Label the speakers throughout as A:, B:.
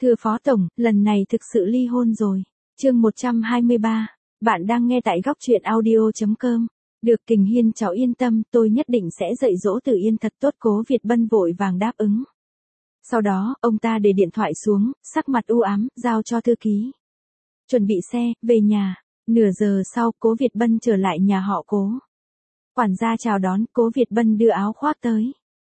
A: Thưa Phó Tổng, lần này thực sự ly hôn rồi. Chương 123. Bạn đang nghe tại góc truyện audio.com. Được Kình Hiên cháu yên tâm, tôi nhất định sẽ dạy dỗ Tử Yên thật tốt. Cố Việt Bân vội vàng đáp ứng. Sau đó, ông ta để điện thoại xuống, sắc mặt u ám, giao cho thư ký. Chuẩn bị xe, về nhà. Nửa giờ sau, Cố Việt Bân trở lại nhà họ Cố. Quản gia chào đón, Cố Việt Bân đưa áo khoác tới.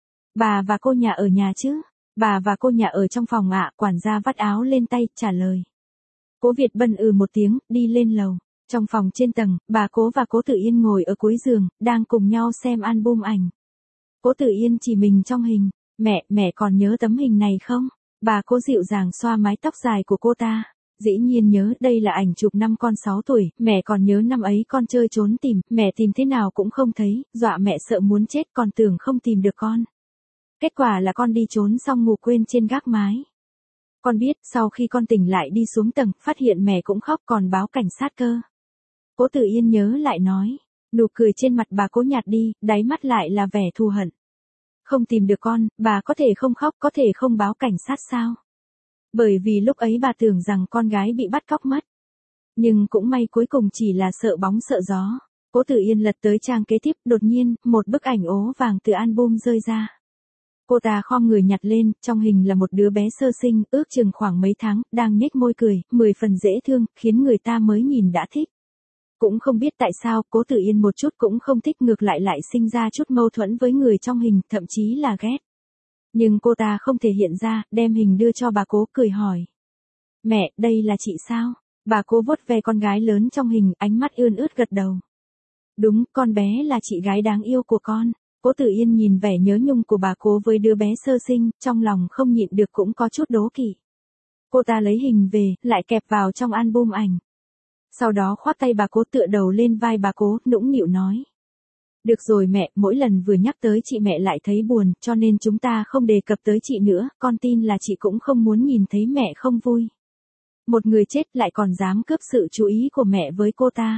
A: Bà và cô nhà ở nhà chứ? Bà và cô nhà ở trong phòng ạ, quản gia vắt áo lên tay, trả lời. Cố Việt Bân một tiếng, đi lên lầu. Trong phòng trên tầng, bà Cố và Cố Tử Yên ngồi ở cuối giường, đang cùng nhau xem album ảnh. Cố Tử Yên chỉ mình trong hình. Mẹ còn nhớ tấm hình này không? Bà Cố dịu dàng xoa mái tóc dài của cô ta. Dĩ nhiên nhớ, đây là ảnh chụp năm con 6 tuổi, mẹ còn nhớ năm ấy con chơi trốn tìm, mẹ tìm thế nào cũng không thấy, dọa mẹ sợ muốn chết, còn tưởng không tìm được con. Kết quả là con đi trốn xong ngủ quên trên gác mái. Con biết, sau khi con tỉnh lại đi xuống tầng, phát hiện mẹ cũng khóc còn báo cảnh sát cơ. Cố Tử Yên nhớ lại nói, nụ cười trên mặt bà Cố nhạt đi, đáy mắt lại là vẻ thù hận. Không tìm được con, bà có thể không khóc, có thể không báo cảnh sát sao? Bởi vì lúc ấy bà tưởng rằng con gái bị bắt cóc mất. Nhưng cũng may cuối cùng chỉ là sợ bóng sợ gió. Cố Tử Yên lật tới trang kế tiếp, đột nhiên, một bức ảnh ố vàng từ album rơi ra. Cô ta khom người nhặt lên, trong hình là một đứa bé sơ sinh, ước chừng khoảng mấy tháng, đang nhếch môi cười, 10 phần dễ thương, khiến người ta mới nhìn đã thích. Cũng không biết tại sao, Cố Tử Yên một chút cũng không thích, ngược lại sinh ra chút mâu thuẫn với người trong hình, thậm chí là ghét. Nhưng cô ta không thể hiện ra, đem hình đưa cho bà Cố, cười hỏi. Mẹ, đây là chị sao? Bà Cố vuốt ve con gái lớn trong hình, ánh mắt ươn ướt gật đầu. Đúng, con bé là chị gái đáng yêu của con. Cố Tử Yên nhìn vẻ nhớ nhung của bà Cố với đứa bé sơ sinh, trong lòng không nhịn được cũng có chút đố kỵ. Cô ta lấy hình về, lại kẹp vào trong album ảnh. Sau đó khoác tay bà Cố, tựa đầu lên vai bà Cố, nũng nịu nói. Được rồi mẹ, mỗi lần vừa nhắc tới chị mẹ lại thấy buồn, cho nên chúng ta không đề cập tới chị nữa, con tin là chị cũng không muốn nhìn thấy mẹ không vui. Một người chết lại còn dám cướp sự chú ý của mẹ với cô ta.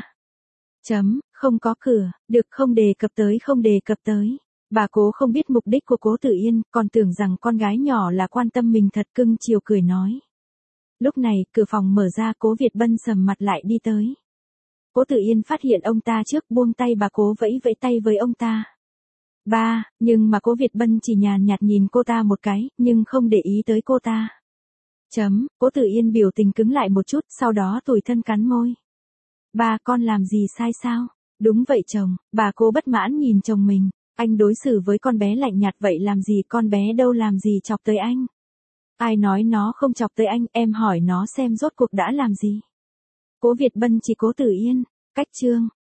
A: Không có cửa, được không đề cập tới. Bà Cố không biết mục đích của Cố Tử Yên, còn tưởng rằng con gái nhỏ là quan tâm mình thật, cưng chiều cười nói. Lúc này, cửa phòng mở ra, Cố Việt Bân sầm mặt lại đi tới. Cố Tử Yên phát hiện ông ta trước, buông tay, bà Cố vẫy tay với ông ta. Ba, nhưng mà Cố Việt Bân chỉ nhàn nhạt nhìn cô ta một cái, nhưng không để ý tới cô ta. Cố Tử Yên biểu tình cứng lại một chút, sau đó tủi thân cắn môi. Ba, con làm gì sai sao? Đúng vậy chồng, bà Cố bất mãn nhìn chồng mình. Anh đối xử với con bé lạnh nhạt vậy làm gì, con bé đâu làm gì chọc tới anh. Ai nói nó không chọc tới anh, em hỏi nó xem rốt cuộc đã làm gì. Cố Việt Bân chỉ Cố Tử Yên, cách chương.